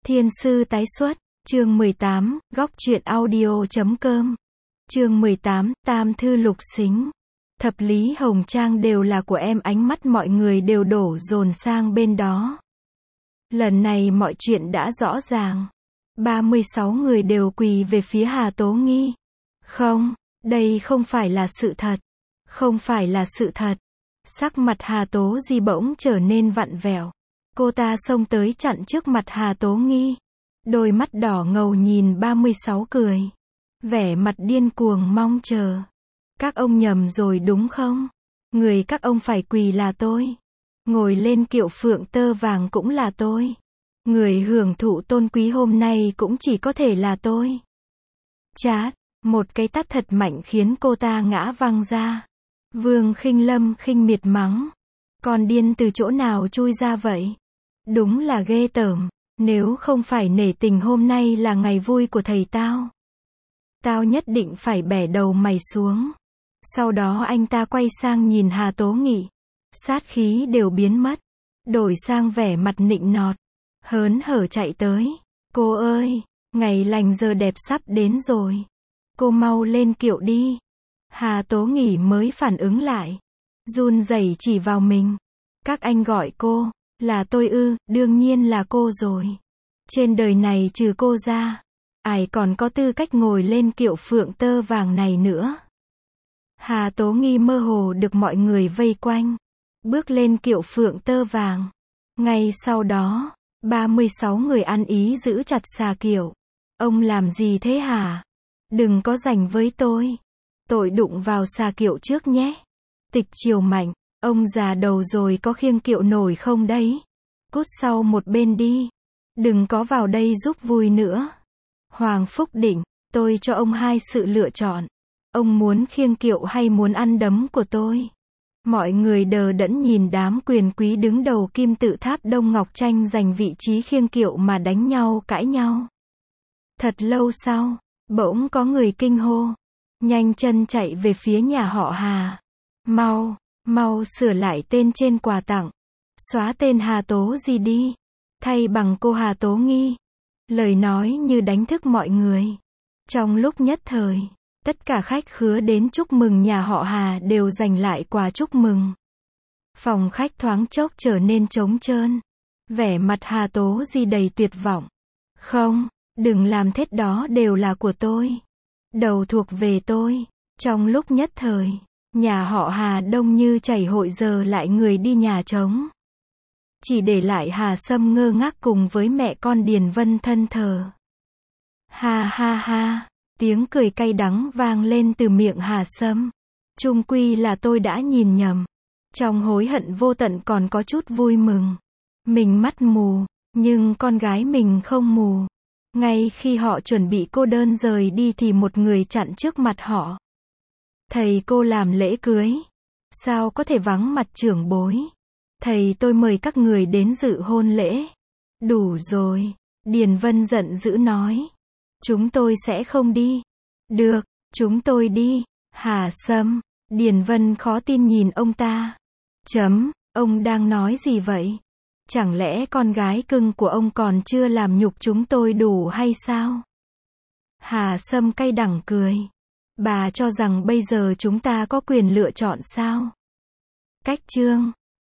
Thiên sư tái xuất, chương 18, góc truyện audio.com. Chương 18, Tam thư lục xính. Thập lý hồng trang đều là của em, ánh mắt mọi người đều đổ dồn sang bên đó. Lần này mọi chuyện đã rõ ràng. 36 người đều quỳ về phía Hà Tố Nghi. Không, đây không phải là sự thật. Không phải là sự thật. Sắc mặt Hà Tố Di bỗng trở nên vặn vẹo. Cô ta xông tới chặn trước mặt Hà Tố Nghi. Đôi mắt đỏ ngầu nhìn 36 cười. Vẻ mặt điên cuồng mong chờ. Các ông nhầm rồi đúng không? Người các ông phải quỳ là tôi. Ngồi lên kiệu phượng tơ vàng cũng là tôi. Người hưởng thụ tôn quý hôm nay cũng chỉ có thể là tôi. Chát, một cái tát thật mạnh khiến cô ta ngã văng ra. Vương Khinh Lâm khinh miệt mắng. Con điên từ chỗ nào chui ra vậy? Đúng là ghê tởm. Nếu không phải nể tình hôm nay là ngày vui của thầy tao, tao nhất định phải bẻ đầu mày xuống. Sau đó anh ta quay sang nhìn Hà Tố Nghị. Sát khí đều biến mất. Đổi sang vẻ mặt nịnh nọt. Hớn hở chạy tới. Cô ơi, ngày lành giờ đẹp sắp đến rồi. Cô mau lên kiệu đi. Hà Tố Nghị mới phản ứng lại. Run rẩy chỉ vào mình. Các anh gọi cô, là tôi ư? Đương nhiên là cô rồi. Trên đời này trừ cô ra, ai còn có tư cách ngồi lên kiệu phượng tơ vàng này nữa. Hà Tố Nghi mơ hồ được mọi người vây quanh. Bước lên kiệu phượng tơ vàng. Ngay sau đó, 36 người ăn ý giữ chặt xà kiệu. Ông làm gì thế hả? Đừng có giành với tôi. Tội đụng vào xà kiệu trước nhé. Tịch Triều Mạnh, ông già đầu rồi có khiêng kiệu nổi không đấy? Cút sau một bên đi. Đừng có vào đây giúp vui nữa. Hoàng Phúc Định, tôi cho ông hai sự lựa chọn. Ông muốn khiêng kiệu hay muốn ăn đấm của tôi? Mọi người đờ đẫn nhìn đám quyền quý đứng đầu kim tự tháp Đông Ngọc tranh giành vị trí khiêng kiệu mà đánh nhau cãi nhau. Thật lâu sau, bỗng có người kinh hô. Nhanh chân chạy về phía nhà họ Hà. Mau, mau sửa lại tên trên quà tặng. Xóa tên Hà Tố Di đi. Thay bằng cô Hà Tố Nghi. Lời nói như đánh thức mọi người. Trong lúc nhất thời, tất cả khách khứa đến chúc mừng nhà họ Hà đều giành lại quà chúc mừng. Phòng khách thoáng chốc trở nên trống trơn. Vẻ mặt Hà Tố Di đầy tuyệt vọng. Không, đừng làm thế, đó đều là của tôi. Đầu thuộc về tôi. Trong lúc nhất thời, nhà họ Hà đông như chảy hội, giờ lại người đi nhà trống. Chỉ để lại Hà Sâm ngơ ngác cùng với mẹ con Điền Vân thân thờ. Ha ha ha, tiếng cười cay đắng vang lên từ miệng Hà Sâm. Chung quy là tôi đã nhìn nhầm. Trong hối hận vô tận còn có chút vui mừng. Mình mắt mù, nhưng con gái mình không mù. Ngay khi họ chuẩn bị cô đơn rời đi thì một người chặn trước mặt họ. Thầy, cô làm lễ cưới. Sao có thể vắng mặt trưởng bối? Thầy, tôi mời các người đến dự hôn lễ. Đủ rồi. Điền Vân giận dữ nói. Chúng tôi sẽ không đi. Được, chúng tôi đi. Hà Sâm. Điền Vân khó tin nhìn ông ta. Ông đang nói gì vậy? Chẳng lẽ con gái cưng của ông còn chưa làm nhục chúng tôi đủ hay sao? Hà Sâm cay đắng cười. Bà cho rằng bây giờ chúng ta có quyền lựa chọn sao? Cách chương.